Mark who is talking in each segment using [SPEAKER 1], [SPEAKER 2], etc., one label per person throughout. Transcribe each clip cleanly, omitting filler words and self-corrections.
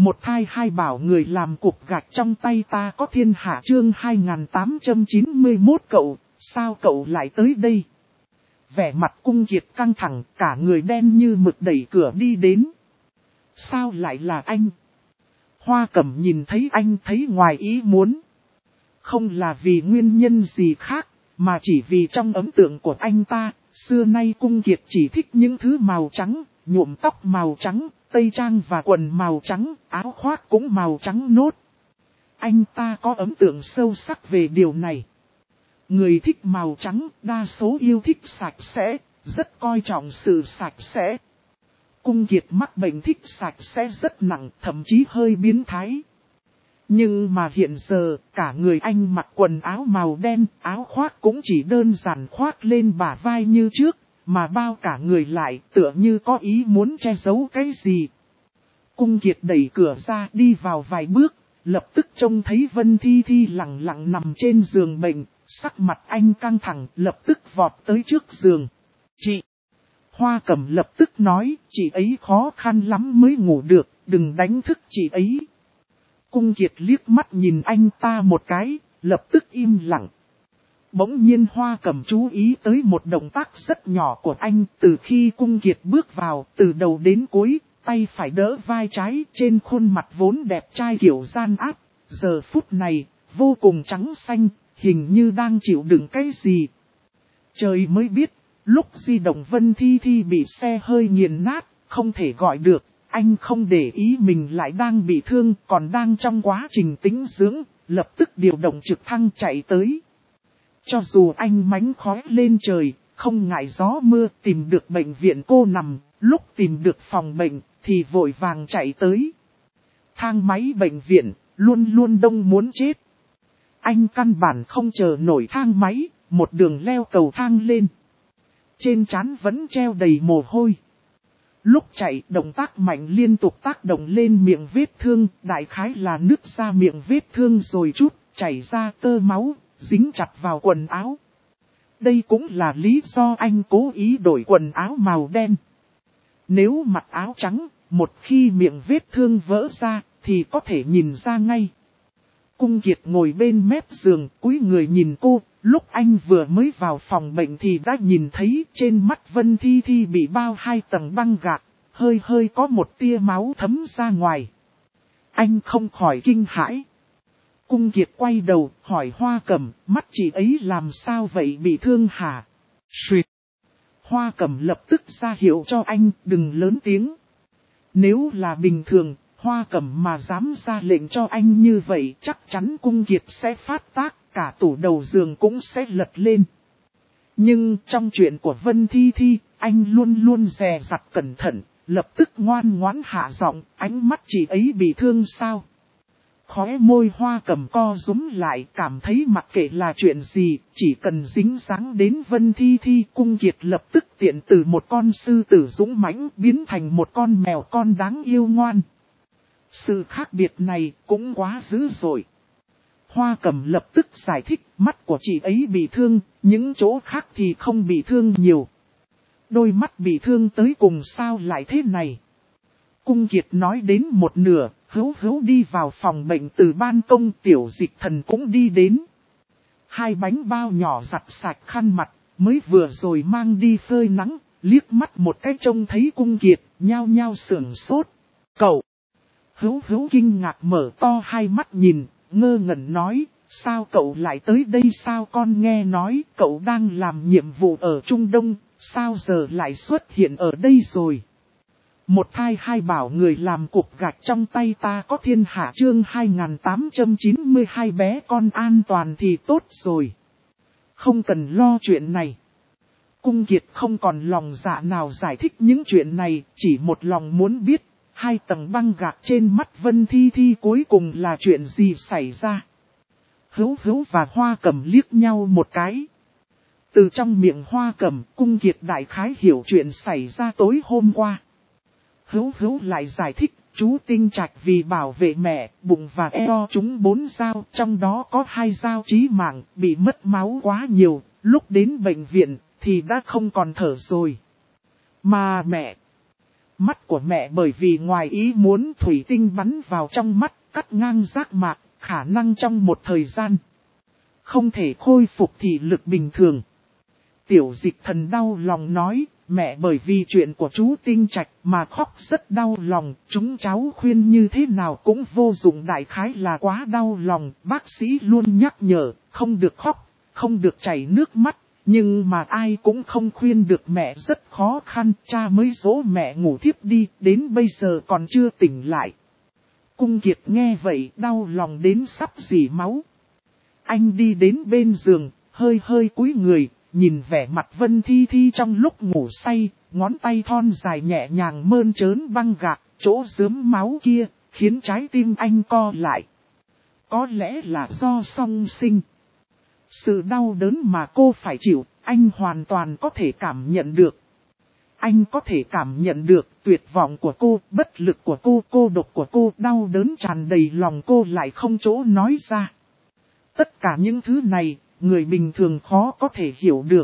[SPEAKER 1] Một thai hai bảo người làm cục gạch trong tay ta có thiên hạ chương 2891 cậu, sao cậu lại tới đây? Vẻ mặt Cung Kiệt căng thẳng, cả người đen như mực đẩy cửa đi đến. Sao lại là anh? Hoa Cẩm nhìn thấy anh thấy ngoài ý muốn. Không là vì nguyên nhân gì khác, mà chỉ vì trong ấn tượng của anh ta, xưa nay Cung Kiệt chỉ thích những thứ màu trắng, nhuộm tóc màu trắng, tây trang và quần màu trắng, áo khoác cũng màu trắng nốt. Anh ta có ấn tượng sâu sắc về điều này. Người thích màu trắng đa số yêu thích sạch sẽ, rất coi trọng sự sạch sẽ. Cung Kiệt mắc bệnh thích sạch sẽ rất nặng, thậm chí hơi biến thái. Nhưng mà hiện giờ, cả người anh mặc quần áo màu đen, áo khoác cũng chỉ đơn giản khoác lên bả vai như trước, mà bao cả người lại tựa như có ý muốn che giấu cái gì. Cung Kiệt đẩy cửa ra đi vào vài bước, lập tức trông thấy Vân Thi Thi lặng lặng nằm trên giường bệnh, sắc mặt anh căng thẳng lập tức vọt tới trước giường. Chị! Hoa Cẩm lập tức nói, chị ấy khó khăn lắm mới ngủ được, đừng đánh thức chị ấy. Cung Kiệt liếc mắt nhìn anh ta một cái, lập tức im lặng. Bỗng nhiên Hoa Cẩm chú ý tới một động tác rất nhỏ của anh, từ khi Cung Kiệt bước vào, từ đầu đến cuối, tay phải đỡ vai trái, trên khuôn mặt vốn đẹp trai kiểu gian ác, giờ phút này, vô cùng trắng xanh, hình như đang chịu đựng cái gì. Trời mới biết, lúc di động Vân Thi Thi bị xe hơi nghiền nát, không thể gọi được, anh không để ý mình lại đang bị thương, còn đang trong quá trình tĩnh dưỡng, lập tức điều động trực thăng chạy tới. Cho dù anh mánh khói lên trời, không ngại gió mưa tìm được bệnh viện cô nằm, lúc tìm được phòng bệnh thì vội vàng chạy tới. Thang máy bệnh viện, luôn luôn đông muốn chết. Anh căn bản không chờ nổi thang máy, một đường leo cầu thang lên. Trên trán vẫn treo đầy mồ hôi. Lúc chạy, động tác mạnh liên tục tác động lên miệng vết thương, đại khái là nứt ra miệng vết thương rồi chút, chảy ra tơ máu, dính chặt vào quần áo. Đây cũng là lý do anh cố ý đổi quần áo màu đen. Nếu mặc áo trắng, một khi miệng vết thương vỡ ra, thì có thể nhìn ra ngay. Cung Kiệt ngồi bên mép giường, cúi người nhìn cô, lúc anh vừa mới vào phòng bệnh thì đã nhìn thấy trên mắt Vân Thi Thi bị bao 2 tầng băng gạc, hơi có một tia máu thấm ra ngoài. Anh không khỏi kinh hãi. Cung Kiệt quay đầu, hỏi Hoa Cẩm, mắt chị ấy làm sao vậy, bị thương hả? Xuyệt! Hoa Cẩm lập tức ra hiệu cho anh, đừng lớn tiếng. Nếu là bình thường, Hoa Cẩm mà dám ra lệnh cho anh như vậy, chắc chắn Cung Kiệt sẽ phát tác, cả tủ đầu giường cũng sẽ lật lên. Nhưng trong chuyện của Vân Thi Thi, anh luôn luôn dè dặt cẩn thận, lập tức ngoan ngoãn hạ giọng, ánh mắt chị ấy bị thương sao? Khóe môi Hoa Cẩm co rúm lại, cảm thấy mặc kệ là chuyện gì, chỉ cần dính dáng đến Vân Thi Thi, Cung Kiệt lập tức tiện từ một con sư tử dũng mãnh biến thành một con mèo con đáng yêu ngoan. Sự khác biệt này cũng quá dữ dội. Hoa Cẩm lập tức giải thích, mắt của chị ấy bị thương, những chỗ khác thì không bị thương nhiều. Đôi mắt bị thương tới cùng sao lại thế này? Cung Kiệt nói đến một nửa, hữu đi vào phòng bệnh từ ban công, Tiểu Dịch Thần cũng đi đến. 2 bánh bao nhỏ giặt sạch khăn mặt, mới vừa rồi mang đi phơi nắng, liếc mắt một cái trông thấy Cung Kiệt, nhao nhao sửng sốt. Cậu! Hữu kinh ngạc mở to 2 mắt nhìn, ngơ ngẩn nói, sao cậu lại tới đây, sao con nghe nói cậu đang làm nhiệm vụ ở Trung Đông, sao giờ lại xuất hiện ở đây rồi? Một thai hai bảo người làm cục gạch trong tay ta có thiên hạ chương 2892 bé con an toàn thì tốt rồi. Không cần lo chuyện này. Cung Kiệt không còn lòng dạ nào giải thích những chuyện này, chỉ một lòng muốn biết, 2 tầng băng gạc trên mắt Vân Thi Thi cuối cùng là chuyện gì xảy ra. Hữu và Hoa Cẩm liếc nhau một cái. Từ trong miệng Hoa Cẩm, Cung Kiệt đại khái hiểu chuyện xảy ra tối hôm qua. Hữu lại giải thích, chú Tinh Trạch vì bảo vệ mẹ, bụng và eo chúng 4 dao, trong đó có 2 dao chí mạng, bị mất máu quá nhiều, lúc đến bệnh viện thì đã không còn thở rồi. Mà mắt của mẹ bởi vì ngoài ý muốn thủy tinh bắn vào trong mắt, cắt ngang giác mạc, khả năng trong một thời gian không thể khôi phục thị lực bình thường. Tiểu Dịch Thần đau lòng nói, mẹ bởi vì chuyện của chú Tinh Trạch mà khóc rất đau lòng, chúng cháu khuyên như thế nào cũng vô dụng, đại khái là quá đau lòng, bác sĩ luôn nhắc nhở, không được khóc, không được chảy nước mắt, nhưng mà ai cũng không khuyên được mẹ, rất khó khăn, cha mới dỗ mẹ ngủ thiếp đi, đến bây giờ còn chưa tỉnh lại. Cung Kiệt nghe vậy đau lòng đến sắp rỉ máu. Anh đi đến bên giường, hơi hơi cúi người, nhìn vẻ mặt Vân Thi Thi trong lúc ngủ say, ngón tay thon dài nhẹ nhàng mơn trớn băng gạc, chỗ rướm máu kia, khiến trái tim anh co lại. Có lẽ là do song sinh. Sự đau đớn mà cô phải chịu, anh hoàn toàn có thể cảm nhận được. Anh có thể cảm nhận được tuyệt vọng của cô, bất lực của cô độc của cô, đau đớn tràn đầy lòng cô lại không chỗ nói ra. Tất cả những thứ này, người bình thường khó có thể hiểu được.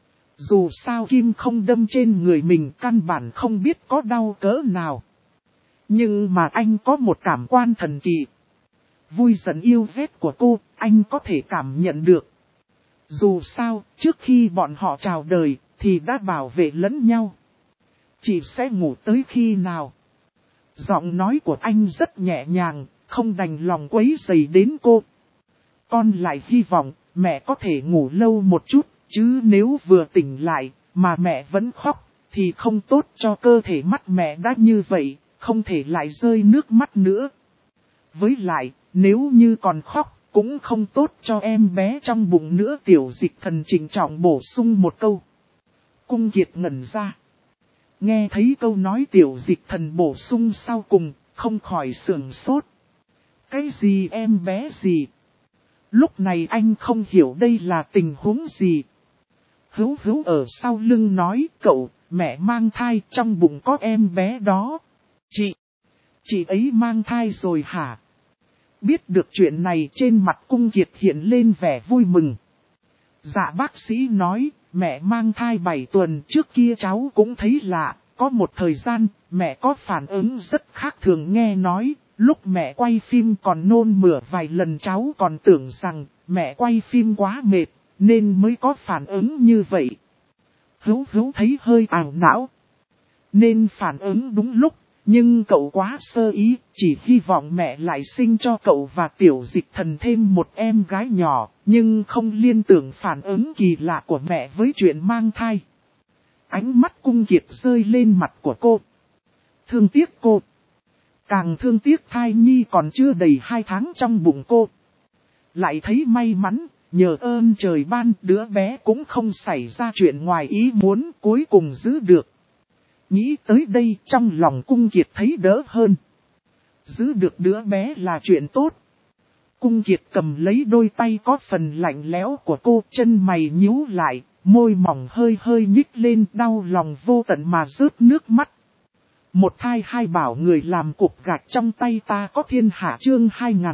[SPEAKER 1] Dù sao kim không đâm trên người mình, căn bản không biết có đau cỡ nào. Nhưng mà anh có một cảm quan thần kỳ. Vui giận yêu ghét của cô, anh có thể cảm nhận được. Dù sao, trước khi bọn họ chào đời, thì đã bảo vệ lẫn nhau. Chị sẽ ngủ tới khi nào? Giọng nói của anh rất nhẹ nhàng, không đành lòng quấy rầy đến cô. Con lại hy vọng, mẹ có thể ngủ lâu một chút, chứ nếu vừa tỉnh lại, mà mẹ vẫn khóc, thì không tốt cho cơ thể, mắt mẹ đã như vậy, không thể lại rơi nước mắt nữa. Với lại, nếu như còn khóc, cũng không tốt cho em bé trong bụng nữa. Tiểu Dịch Thần trịnh trọng bổ sung một câu. Cung Kiệt ngẩn ra. Nghe thấy câu nói Tiểu Dịch Thần bổ sung sau cùng, không khỏi sửng sốt. Cái gì em bé gì? Lúc này anh không hiểu đây là tình huống gì. Hữu ở sau lưng nói, cậu, mẹ mang thai, trong bụng có em bé đó. Chị ấy mang thai rồi hả? Biết được chuyện này, trên mặt Cung Kiệt hiện lên vẻ vui mừng. Dạ bác sĩ nói, mẹ mang thai 7 tuần, trước kia cháu cũng thấy lạ, có một thời gian, mẹ có phản ứng rất khác thường, nghe nói, lúc mẹ quay phim còn nôn mửa vài lần, cháu còn tưởng rằng mẹ quay phim quá mệt, nên mới có phản ứng như vậy. Hữu thấy hơi ảo não. Nên phản ứng đúng lúc, nhưng cậu quá sơ ý, chỉ hy vọng mẹ lại sinh cho cậu và Tiểu Dịch Thần thêm một em gái nhỏ, nhưng không liên tưởng phản ứng kỳ lạ của mẹ với chuyện mang thai. Ánh mắt Cung Kiệt rơi lên mặt của cô. Thương tiếc cô. Càng thương tiếc thai nhi còn chưa đầy 2 tháng trong bụng cô. Lại thấy may mắn, nhờ ơn trời ban, đứa bé cũng không xảy ra chuyện ngoài ý muốn, cuối cùng giữ được. Nghĩ tới đây, trong lòng Cung Kiệt thấy đỡ hơn. Giữ được đứa bé là chuyện tốt. Cung Kiệt cầm lấy đôi tay có phần lạnh lẽo của cô, chân mày nhíu lại, môi mỏng hơi hơi nhích lên, đau lòng vô tận mà rớt nước mắt. Một thai hai bảo, người làm cục gạch trong tay ta có thiên hạ. Chương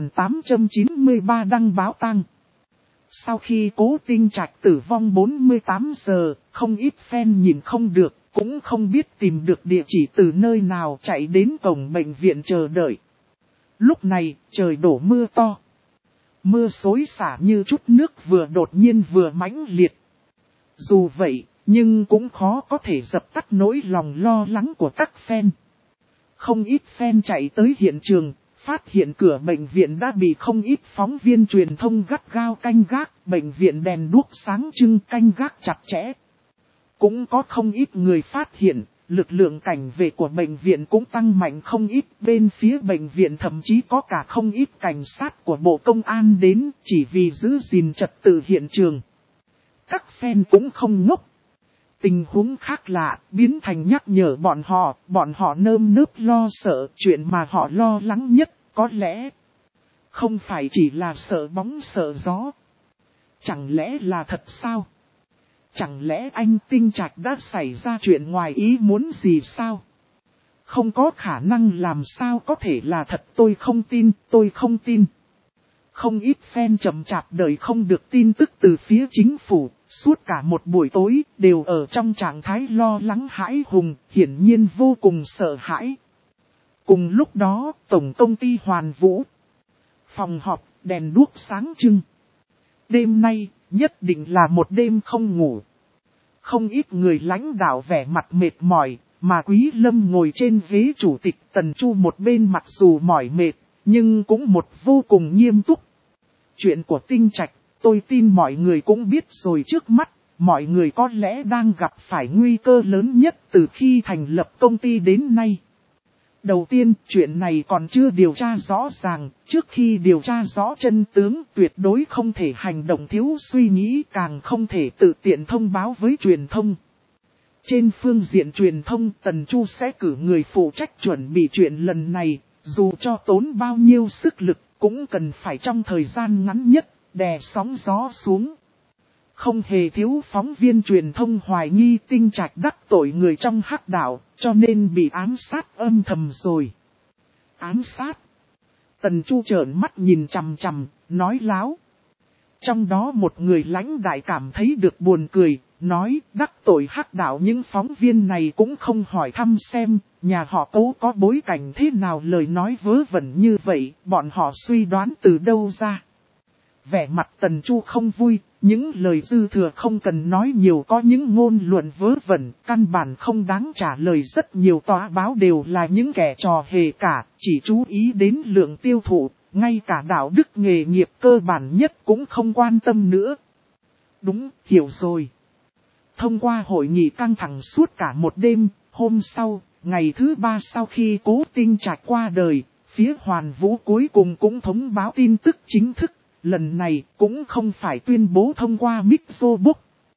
[SPEAKER 1] 2893 đăng báo tang. Sau khi Cố Tinh Trạch tử vong 48 giờ, không ít fan nhìn không được, cũng không biết tìm được địa chỉ từ nơi nào, chạy đến cổng bệnh viện chờ đợi. Lúc này, trời đổ mưa to. Mưa xối xả như chút nước, vừa đột nhiên vừa mãnh liệt. Dù vậy, nhưng cũng khó có thể dập tắt nỗi lòng lo lắng của các fan. Không ít fan chạy tới hiện trường, phát hiện cửa bệnh viện đã bị không ít phóng viên truyền thông gắt gao canh gác, bệnh viện đèn đuốc sáng trưng, canh gác chặt chẽ. Cũng có không ít người phát hiện, lực lượng cảnh vệ của bệnh viện cũng tăng mạnh không ít, bên phía bệnh viện thậm chí có cả không ít cảnh sát của Bộ Công an đến, chỉ vì giữ gìn trật tự hiện trường. Các fan cũng không ngốc. Tình huống khác lạ, biến thành nhắc nhở bọn họ nơm nớp lo sợ, chuyện mà họ lo lắng nhất, có lẽ không phải chỉ là sợ bóng sợ gió. Chẳng lẽ là thật sao? Chẳng lẽ anh Tinh Trạch đã xảy ra chuyện ngoài ý muốn gì sao? Không có khả năng, làm sao có thể là thật, tôi không tin. Không ít fan chậm chạp đợi không được tin tức từ phía chính phủ, suốt cả một buổi tối đều ở trong trạng thái lo lắng hãi hùng, hiển nhiên vô cùng sợ hãi. Cùng lúc đó, tổng công ty Hoàn Vũ. Phòng họp, đèn đuốc sáng trưng. Đêm nay, nhất định là một đêm không ngủ. Không ít người lãnh đạo vẻ mặt mệt mỏi, mà Quý Lâm ngồi trên ghế chủ tịch Tần Chu một bên mặc dù mỏi mệt, nhưng cũng một vô cùng nghiêm túc. Chuyện của Tinh Trạch, tôi tin mọi người cũng biết rồi trước mắt, mọi người có lẽ đang gặp phải nguy cơ lớn nhất từ khi thành lập công ty đến nay. Đầu tiên, chuyện này còn chưa điều tra rõ ràng, trước khi điều tra rõ chân tướng tuyệt đối không thể hành động thiếu suy nghĩ, càng không thể tự tiện thông báo với truyền thông. Trên phương diện truyền thông, Tần Chu sẽ cử người phụ trách chuẩn bị chuyện lần này, dù cho tốn bao nhiêu sức lực, cũng cần phải trong thời gian ngắn nhất, đè sóng gió xuống. Không hề thiếu phóng viên truyền thông hoài nghi Tinh Trạch đắc tội người trong hắc đạo, cho nên bị ám sát âm thầm rồi. Ám sát? Tần Chu trợn mắt nhìn chằm chằm, nói láo. Trong đó một người lãnh đại cảm thấy được buồn cười, nói đắc tội hắc đạo những phóng viên này cũng không hỏi thăm xem, nhà họ Cố có bối cảnh thế nào, lời nói vớ vẩn như vậy, bọn họ suy đoán từ đâu ra. Vẻ mặt Tần Chu không vui, những lời dư thừa không cần nói nhiều, có những ngôn luận vớ vẩn, căn bản không đáng trả lời, rất nhiều tòa báo đều là những kẻ trò hề cả, chỉ chú ý đến lượng tiêu thụ, ngay cả đạo đức nghề nghiệp cơ bản nhất cũng không quan tâm nữa. Đúng, hiểu rồi. Thông qua hội nghị căng thẳng suốt cả một đêm, hôm sau, ngày thứ 3 sau khi Cố Tinh Trạch qua đời, phía Hoàn Vũ cuối cùng cũng thông báo tin tức chính thức. Lần này cũng không phải tuyên bố thông qua Mixobook.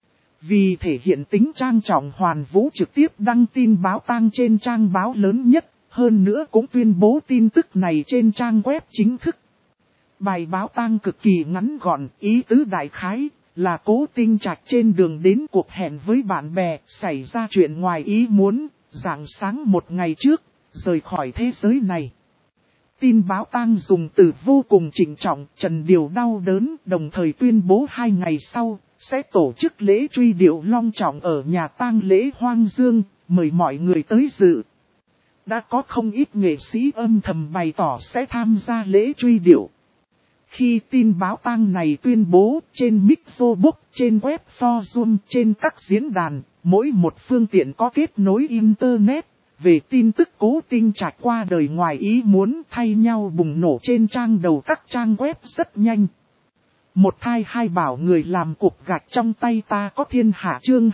[SPEAKER 1] Vì thể hiện tính trang trọng, Hoàn Vũ trực tiếp đăng tin báo tang trên trang báo lớn nhất, hơn nữa cũng tuyên bố tin tức này trên trang web chính thức. Bài báo tang cực kỳ ngắn gọn, ý tứ đại khái là Cố Tinh Trạch trên đường đến cuộc hẹn với bạn bè, xảy ra chuyện ngoài ý muốn, rạng sáng một ngày trước, rời khỏi thế giới này. Tin báo tang dùng từ vô cùng trịnh trọng, trần điều đau đớn, đồng thời tuyên bố 2 ngày sau, sẽ tổ chức lễ truy điệu long trọng ở nhà tang lễ Hoang Dương, mời mọi người tới dự. Đã có không ít nghệ sĩ âm thầm bày tỏ sẽ tham gia lễ truy điệu. Khi tin báo tang này tuyên bố trên Mixobook, trên web forum, trên các diễn đàn, mỗi một phương tiện có kết nối Internet, về tin tức Cố Tinh Trạch qua đời ngoài ý muốn thay nhau bùng nổ trên trang đầu các trang web rất nhanh. Một thai hai bảo người làm cục gạch trong tay ta có thiên hạ, chương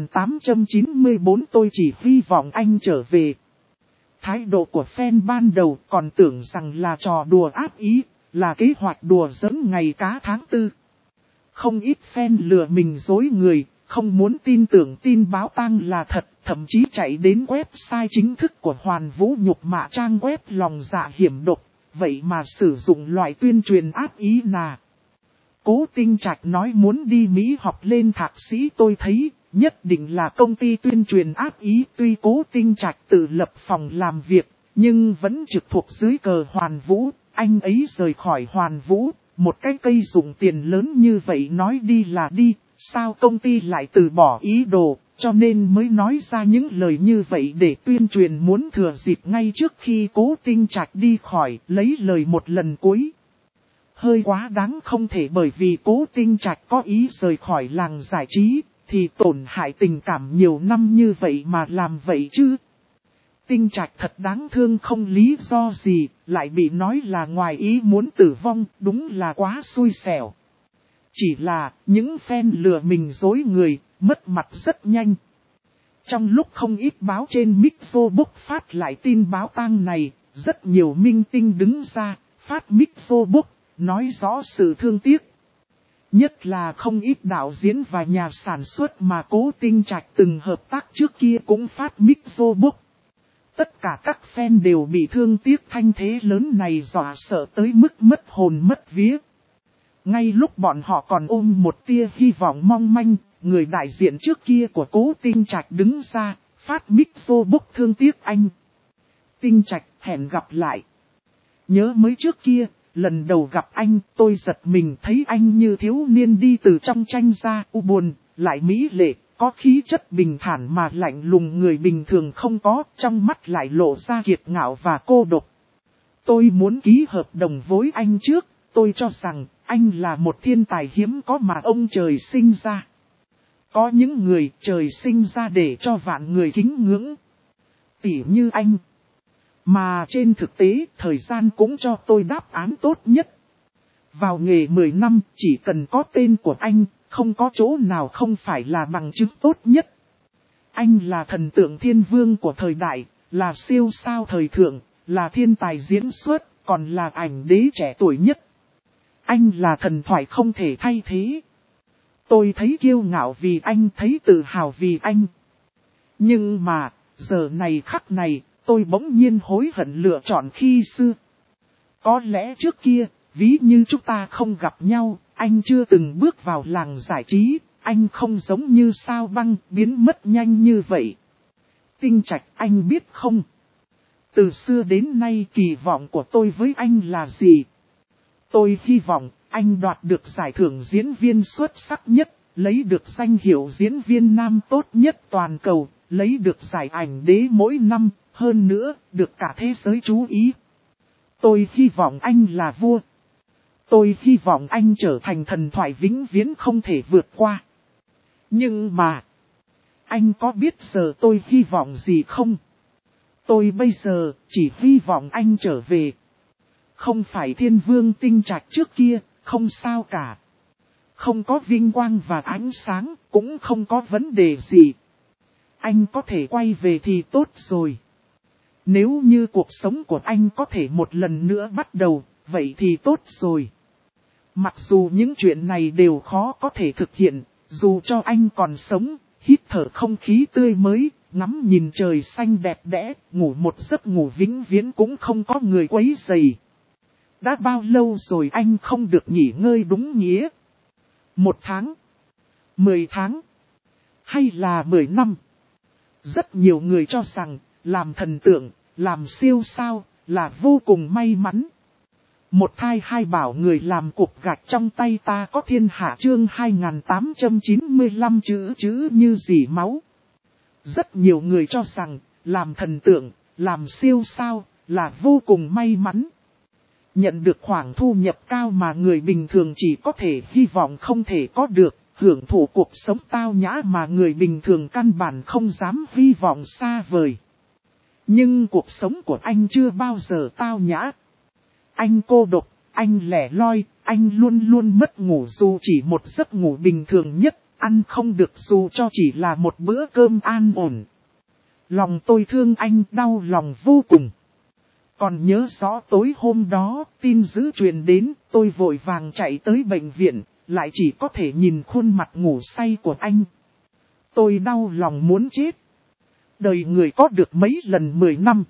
[SPEAKER 1] 2894, tôi chỉ hy vọng anh trở về. Thái độ của fan ban đầu còn tưởng rằng là trò đùa ác ý, là kế hoạch đùa giỡn ngày cá tháng 4. Không ít fan lừa mình dối người, không muốn tin tưởng tin báo tang là thật, thậm chí chạy đến website chính thức của Hoàn Vũ nhục mạ trang web lòng dạ hiểm độc, vậy mà sử dụng loại tuyên truyền ác ý nà. Cố Tinh Trạch nói muốn đi Mỹ học lên thạc sĩ, tôi thấy nhất định là công ty tuyên truyền ác ý. Tuy Cố Tinh Trạch tự lập phòng làm việc, nhưng vẫn trực thuộc dưới cờ Hoàn Vũ. Anh ấy rời khỏi Hoàn Vũ, một cái cây dùng tiền lớn như vậy nói đi là đi, sao công ty lại từ bỏ ý đồ, cho nên mới nói ra những lời như vậy để tuyên truyền, muốn thừa dịp ngay trước khi Cố Tinh Trạch đi khỏi, lấy lời một lần cuối. Hơi quá đáng, không thể bởi vì Cố Tinh Trạch có ý rời khỏi làng giải trí, thì tổn hại tình cảm nhiều năm như vậy mà làm vậy chứ. Tinh Trạch thật đáng thương, không lý do gì, lại bị nói là ngoài ý muốn tử vong, đúng là quá xui xẻo. Chỉ là, những fan lừa mình dối người, mất mặt rất nhanh. Trong lúc không ít báo trên Mixobook phát lại tin báo tang này, rất nhiều minh tinh đứng ra, phát Mixobook, nói rõ sự thương tiếc. Nhất là không ít đạo diễn và nhà sản xuất mà Cố Tinh Trạch từng hợp tác trước kia cũng phát Mixobook. Tất cả các fan đều bị thương tiếc, thanh thế lớn này dọa sợ tới mức mất hồn mất vía. Ngay lúc bọn họ còn ôm một tia hy vọng mong manh, người đại diện trước kia của Cố Tinh Trạch đứng ra, phát Mixobook thương tiếc anh. Tinh Trạch, hẹn gặp lại. Nhớ mới trước kia, lần đầu gặp anh tôi giật mình thấy anh như thiếu niên đi từ trong tranh ra, buồn, lại mỹ lệ, có khí chất bình thản mà lạnh lùng người bình thường không có, trong mắt lại lộ ra kiệt ngạo và cô độc. Tôi muốn ký hợp đồng với anh trước, tôi cho rằng anh là một thiên tài hiếm có mà ông trời sinh ra. Có những người trời sinh ra để cho vạn người kính ngưỡng, tỉ như anh. Mà trên thực tế, thời gian cũng cho tôi đáp án tốt nhất. Vào nghề 10 năm, chỉ cần có tên của anh, không có chỗ nào không phải là bằng chứng tốt nhất. Anh là thần tượng thiên vương của thời đại, là siêu sao thời thượng, là thiên tài diễn xuất, còn là ảnh đế trẻ tuổi nhất. Anh là thần thoại không thể thay thế. Tôi thấy kiêu ngạo vì anh, thấy tự hào vì anh. Nhưng mà, giờ này khắc này, tôi bỗng nhiên hối hận lựa chọn khi xưa. Có lẽ trước kia, ví như chúng ta không gặp nhau, anh chưa từng bước vào làng giải trí, anh không giống như sao băng biến mất nhanh như vậy. Tinh Trạch, anh biết không? Từ xưa đến nay kỳ vọng của tôi với anh là gì? Tôi hy vọng anh đoạt được giải thưởng diễn viên xuất sắc nhất, lấy được danh hiệu diễn viên nam tốt nhất toàn cầu, lấy được giải ảnh đế mỗi năm, hơn nữa, được cả thế giới chú ý. Tôi hy vọng anh là vua. Tôi hy vọng anh trở thành thần thoại vĩnh viễn không thể vượt qua. Nhưng mà, anh có biết giờ tôi hy vọng gì không? Tôi bây giờ chỉ hy vọng anh trở về. Không phải thiên vương Tinh Trạch trước kia, không sao cả. Không có vinh quang và ánh sáng, cũng không có vấn đề gì. Anh có thể quay về thì tốt rồi. Nếu như cuộc sống của anh có thể một lần nữa bắt đầu, vậy thì tốt rồi. Mặc dù những chuyện này đều khó có thể thực hiện, dù cho anh còn sống, hít thở không khí tươi mới, ngắm nhìn trời xanh đẹp đẽ, ngủ một giấc ngủ vĩnh viễn cũng không có người quấy rầy. Đã bao lâu rồi anh không được nghỉ ngơi đúng nghĩa? 1 tháng, 10 tháng, hay là 10 năm? Rất nhiều người cho rằng, làm thần tượng, làm siêu sao, là vô cùng may mắn. Một thai hai bảo người làm cục gạch trong tay ta có thiên hạ chương 2895 chữ như dỉ máu. Rất nhiều người cho rằng, làm thần tượng, làm siêu sao, là vô cùng may mắn. Nhận được khoản thu nhập cao mà người bình thường chỉ có thể hy vọng không thể có được, hưởng thụ cuộc sống tao nhã mà người bình thường căn bản không dám hy vọng xa vời. Nhưng cuộc sống của anh chưa bao giờ tao nhã. Anh cô độc, anh lẻ loi, anh luôn luôn mất ngủ dù chỉ một giấc ngủ bình thường nhất, ăn không được dù cho chỉ là một bữa cơm an ổn. Lòng tôi thương anh đau lòng vô cùng. Còn nhớ rõ tối hôm đó, tin dữ truyền đến, tôi vội vàng chạy tới bệnh viện, lại chỉ có thể nhìn khuôn mặt ngủ say của anh. Tôi đau lòng muốn chết. Đời người có được mấy lần 10 năm.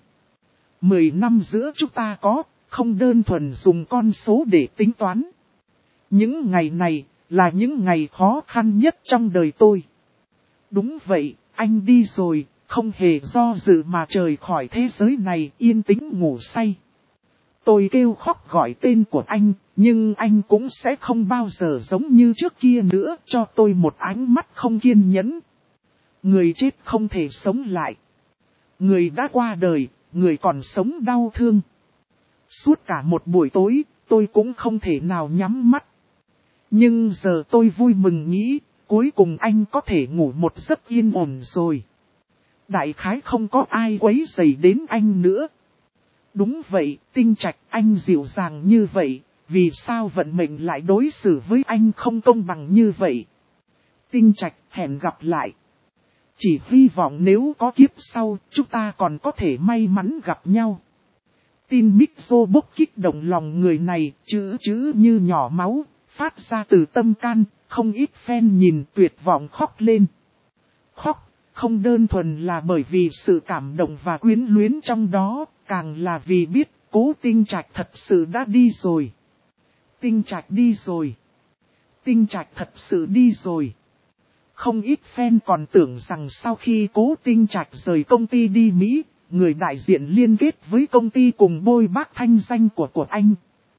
[SPEAKER 1] 10 năm giữa chúng ta có, không đơn thuần dùng con số để tính toán. Những ngày này, là những ngày khó khăn nhất trong đời tôi. Đúng vậy, anh đi rồi, không hề do dự mà rời khỏi thế giới này yên tĩnh ngủ say. Tôi kêu khóc gọi tên của anh, nhưng anh cũng sẽ không bao giờ giống như trước kia nữa cho tôi một ánh mắt không kiên nhẫn. Người chết không thể sống lại. Người đã qua đời, người còn sống đau thương. Suốt cả một buổi tối, tôi cũng không thể nào nhắm mắt. Nhưng giờ tôi vui mừng nghĩ, cuối cùng anh có thể ngủ một giấc yên ổn rồi. Đại khái không có ai quấy rầy đến anh nữa. Đúng vậy, Tinh Trạch, anh dịu dàng như vậy, vì sao vận mệnh lại đối xử với anh không công bằng như vậy? Tinh Trạch, hẹn gặp lại. Chỉ hy vọng nếu có kiếp sau, chúng ta còn có thể may mắn gặp nhau. Tin Mixo bốc kích động lòng người này, chữ như nhỏ máu, phát ra từ tâm can, không ít fan nhìn tuyệt vọng khóc lên. Khóc, không đơn thuần là bởi vì sự cảm động và quyến luyến trong đó, càng là vì biết Cố Tinh Trạch thật sự đã đi rồi. Tinh Trạch đi rồi. Tinh Trạch thật sự đi rồi. Không ít fan còn tưởng rằng sau khi Cố Tinh Trạch rời công ty đi Mỹ, người đại diện liên kết với công ty cùng bôi bác thanh danh của anh.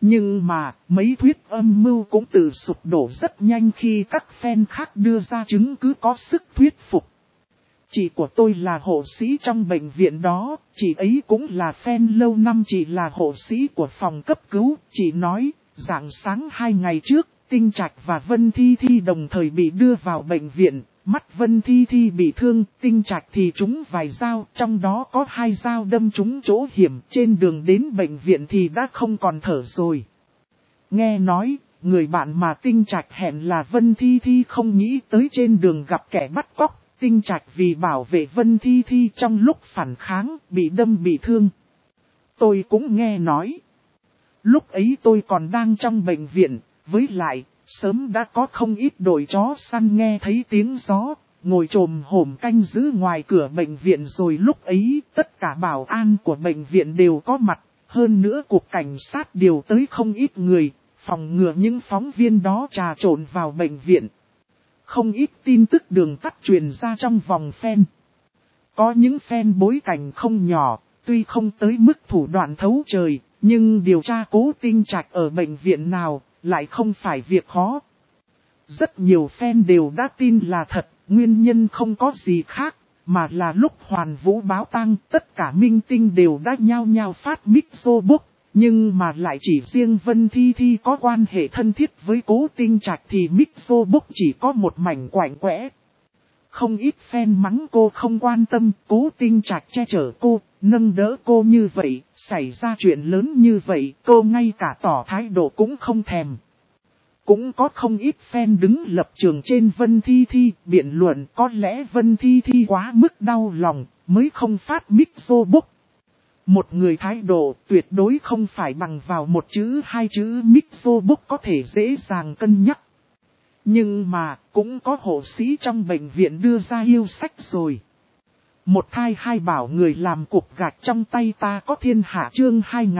[SPEAKER 1] Nhưng mà, mấy thuyết âm mưu cũng tự sụp đổ rất nhanh khi các fan khác đưa ra chứng cứ có sức thuyết phục. Chị của tôi là hộ sĩ trong bệnh viện đó, chị ấy cũng là fan lâu năm, chị là hộ sĩ của phòng cấp cứu. Chị nói, rạng sáng 2 ngày trước, Tinh Trạch và Vân Thi Thi đồng thời bị đưa vào bệnh viện. Mắt Vân Thi Thi bị thương, Tinh Trạch thì trúng vài dao, trong đó có 2 dao đâm trúng chỗ hiểm. Trên đường đến bệnh viện thì đã không còn thở rồi. Nghe nói, người bạn mà Tinh Trạch hẹn là Vân Thi Thi không nghĩ tới trên đường gặp kẻ bắt cóc. Tinh Trạch vì bảo vệ Vân Thi Thi trong lúc phản kháng, bị đâm bị thương. Tôi cũng nghe nói. Lúc ấy tôi còn đang trong bệnh viện, với lại, sớm đã có không ít đội chó săn nghe thấy tiếng gió, ngồi chồm hổm canh giữ ngoài cửa bệnh viện rồi lúc ấy, tất cả bảo an của bệnh viện đều có mặt, hơn nữa cục cảnh sát điều tới không ít người, phòng ngừa những phóng viên đó trà trộn vào bệnh viện. Không ít tin tức đường tắt truyền ra trong vòng fan. Có những fan bối cảnh không nhỏ, tuy không tới mức thủ đoạn thấu trời, nhưng điều tra cố Tinh Trạch ở bệnh viện nào, lại không phải việc khó. Rất nhiều fan đều đã tin là thật, nguyên nhân không có gì khác, mà là lúc Hoàn Vũ báo tang, tất cả minh tinh đều đã nhao nhao phát mic robot. Nhưng mà lại chỉ riêng Vân Thi Thi có quan hệ thân thiết với cố Tinh Trạch thì Mixo Book chỉ có một mảnh quạnh quẽ. Không ít fan mắng cô không quan tâm, cố Tinh Trạch che chở cô, nâng đỡ cô như vậy, xảy ra chuyện lớn như vậy, cô ngay cả tỏ thái độ cũng không thèm. Cũng có không ít fan đứng lập trường trên Vân Thi Thi, biện luận có lẽ Vân Thi Thi quá mức đau lòng, mới không phát Mixo Book. Một người thái độ tuyệt đối không phải bằng vào một chữ 2 chữ Mixo Book có thể dễ dàng cân nhắc. Nhưng mà cũng có hộ sĩ trong bệnh viện đưa ra yêu sách rồi. Một thai hai bảo người làm cục gạch trong tay ta có thiên hạ chương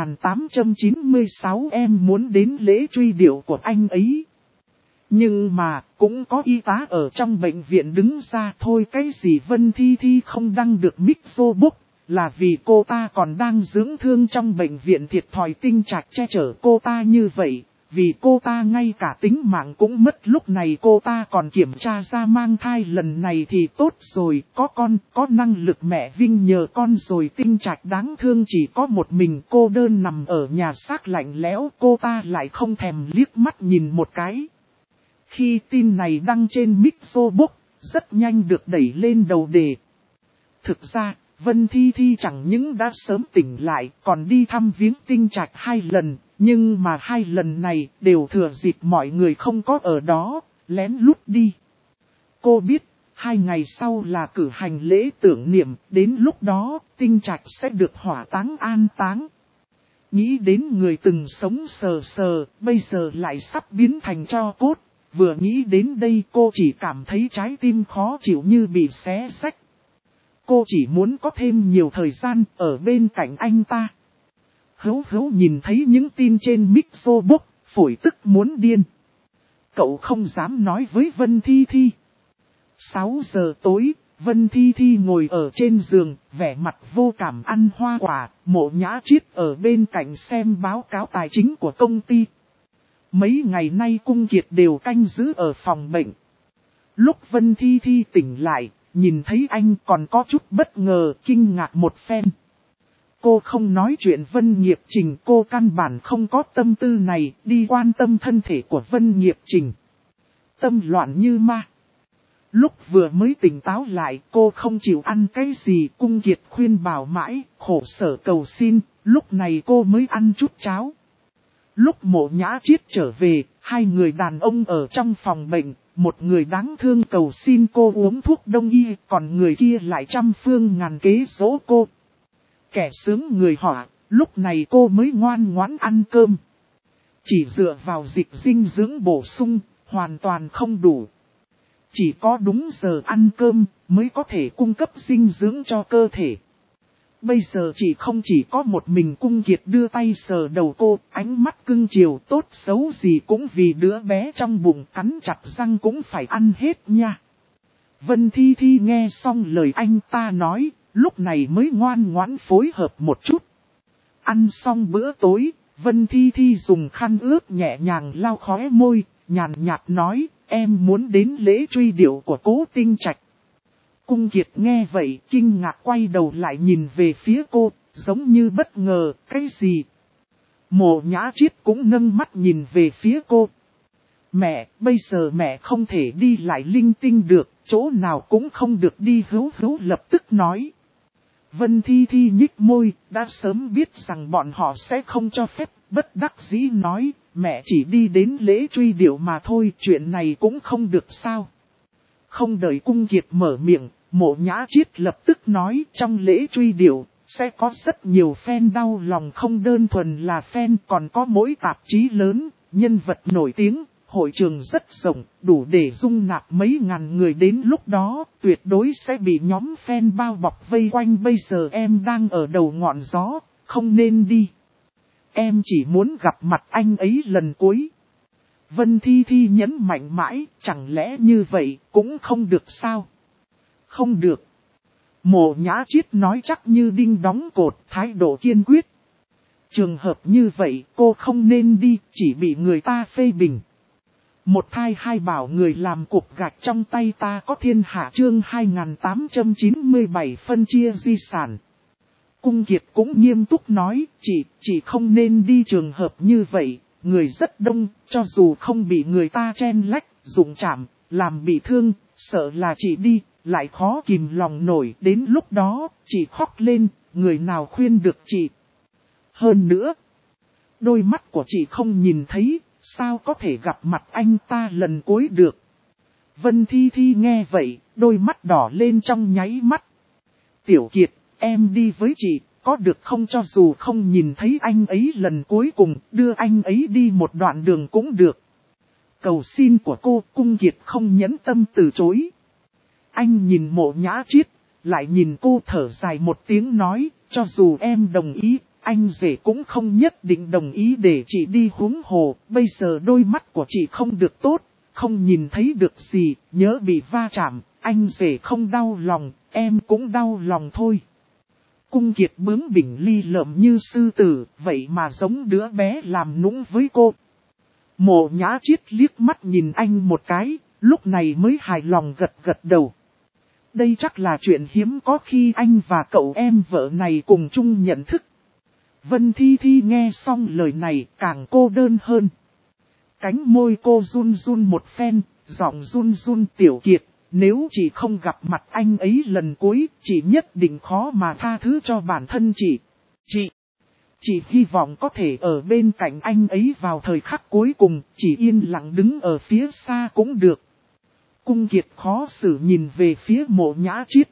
[SPEAKER 1] 2896 em muốn đến lễ truy điệu của anh ấy. Nhưng mà cũng có y tá ở trong bệnh viện đứng ra thôi cái gì Vân Thi Thi không đăng được Mixo Book. Là vì cô ta còn đang dưỡng thương trong bệnh viện thiệt thòi Tinh Trạch che chở cô ta như vậy, vì cô ta ngay cả tính mạng cũng mất lúc này cô ta còn kiểm tra ra mang thai lần này thì tốt rồi, có con, có năng lực mẹ vinh nhờ con rồi Tinh Trạch đáng thương chỉ có một mình cô đơn nằm ở nhà xác lạnh lẽo cô ta lại không thèm liếc mắt nhìn một cái. Khi tin này đăng trên Mixo Book, rất nhanh được đẩy lên đầu đề. Thực ra, Vân Thi Thi chẳng những đã sớm tỉnh lại, còn đi thăm viếng Tinh Trạch 2 lần, nhưng mà 2 lần này đều thừa dịp mọi người không có ở đó, lén lút đi. Cô biết, 2 ngày sau là cử hành lễ tưởng niệm, đến lúc đó, Tinh Trạch sẽ được hỏa táng an táng. Nghĩ đến người từng sống sờ sờ, bây giờ lại sắp biến thành tro cốt, vừa nghĩ đến đây cô chỉ cảm thấy trái tim khó chịu như bị xé xách. Cô chỉ muốn có thêm nhiều thời gian ở bên cạnh anh ta. Hấu nhìn thấy những tin trên Mixo Book, phổi tức muốn điên. Cậu không dám nói với Vân Thi Thi. 6 giờ tối, Vân Thi Thi ngồi ở trên giường, vẻ mặt vô cảm ăn hoa quả, Mộ Nhã Triết ở bên cạnh xem báo cáo tài chính của công ty. Mấy ngày nay Cung Kiệt đều canh giữ ở phòng bệnh. Lúc Vân Thi Thi tỉnh lại, nhìn thấy anh còn có chút bất ngờ, kinh ngạc một phen. Cô không nói chuyện Vân Nghiệp Trình, cô căn bản không có tâm tư này, đi quan tâm thân thể của Vân Nghiệp Trình. Tâm loạn như ma. Lúc vừa mới tỉnh táo lại, cô không chịu ăn cái gì, Cung Kiệt khuyên bảo mãi, khổ sở cầu xin, lúc này cô mới ăn chút cháo. Lúc Mộ Nhã Triết trở về, 2 người đàn ông ở trong phòng bệnh. Một người đáng thương cầu xin cô uống thuốc đông y, còn người kia lại trăm phương ngàn kế dỗ cô. Kẻ sướng người họa, lúc này cô mới ngoan ngoãn ăn cơm. Chỉ dựa vào dịch dinh dưỡng bổ sung, hoàn toàn không đủ. Chỉ có đúng giờ ăn cơm, mới có thể cung cấp dinh dưỡng cho cơ thể. Bây giờ không chỉ có một mình Cung Kiệt đưa tay sờ đầu cô, ánh mắt cưng chiều tốt xấu gì cũng vì đứa bé trong bụng cắn chặt răng cũng phải ăn hết nha. Vân Thi Thi nghe xong lời anh ta nói, lúc này mới ngoan ngoãn phối hợp một chút. Ăn xong bữa tối, Vân Thi Thi dùng khăn ướt nhẹ nhàng lau khóe môi, nhàn nhạt nói, em muốn đến lễ truy điệu của Cố Tinh Trạch. Cung Kiệt nghe vậy, kinh ngạc quay đầu lại nhìn về phía cô, giống như bất ngờ, cái gì? Mộ Nhã Triết cũng nâng mắt nhìn về phía cô. Mẹ, bây giờ mẹ không thể đi lại linh tinh được, chỗ nào cũng không được đi. Hữu Hữu lập tức nói. Vân Thi Thi nhích môi, đã sớm biết rằng bọn họ sẽ không cho phép, bất đắc dĩ nói, mẹ chỉ đi đến lễ truy điệu mà thôi, chuyện này cũng không được sao. Không đợi Cung Kiệt mở miệng, Mộ Nhã Triết lập tức nói, trong lễ truy điệu, sẽ có rất nhiều fan đau lòng, không đơn thuần là fan, còn có mỗi tạp chí lớn, nhân vật nổi tiếng. Hội trường rất rộng, đủ để dung nạp mấy ngàn người, đến lúc đó, tuyệt đối sẽ bị nhóm fan bao bọc vây quanh. Bây giờ em đang ở đầu ngọn gió, không nên đi. Em chỉ muốn gặp mặt anh ấy lần cuối. Vân Thi Thi nhấn mạnh mãi, chẳng lẽ như vậy cũng không được sao? Không được. Mộ Nhã Triết nói chắc như đinh đóng cột, thái độ kiên quyết. Trường hợp như vậy cô không nên đi, chỉ bị người ta phê bình. Một thai hai bảo người làm cục gạch trong tay ta có thiên hạ chương 2897 phân chia di sản. Cung Kiệt cũng nghiêm túc nói, chị không nên đi trường hợp như vậy, người rất đông, cho dù không bị người ta chen lách, dụng chạm, làm bị thương, sợ là chị đi, lại khó kìm lòng nổi, đến lúc đó, chị khóc lên, người nào khuyên được chị. Hơn nữa, đôi mắt của chị không nhìn thấy, sao có thể gặp mặt anh ta lần cuối được. Vân Thi Thi nghe vậy, đôi mắt đỏ lên trong nháy mắt. Tiểu Kiệt, em đi với chị, có được không? Cho dù không nhìn thấy anh ấy lần cuối cùng, đưa anh ấy đi một đoạn đường cũng được. Cầu xin của cô. Cung Kiệt không nhẫn tâm từ chối. Anh nhìn Mộ Nhã Triết, lại nhìn cô thở dài một tiếng nói, cho dù em đồng ý, anh rể cũng không nhất định đồng ý để chị đi. Huống hồ, bây giờ đôi mắt của chị không được tốt, không nhìn thấy được gì, nhớ bị va chạm, anh rể không đau lòng, em cũng đau lòng thôi. Cung Kiệt bướng bỉnh ly lợm như sư tử, vậy mà giống đứa bé làm nũng với cô. Mộ Nhã Triết liếc mắt nhìn anh một cái, lúc này mới hài lòng gật gật đầu. Đây chắc là chuyện hiếm có khi anh và cậu em vợ này cùng chung nhận thức. Vân Thi Thi nghe xong lời này càng cô đơn hơn. Cánh môi cô run run một phen, giọng run run. Tiểu Kiệt, nếu chị không gặp mặt anh ấy lần cuối, chị nhất định khó mà tha thứ cho bản thân chị. Chị hy vọng có thể ở bên cạnh anh ấy vào thời khắc cuối cùng, chỉ yên lặng đứng ở phía xa cũng được. Cung Kiệt khó xử nhìn về phía Mộ Nhã Triết.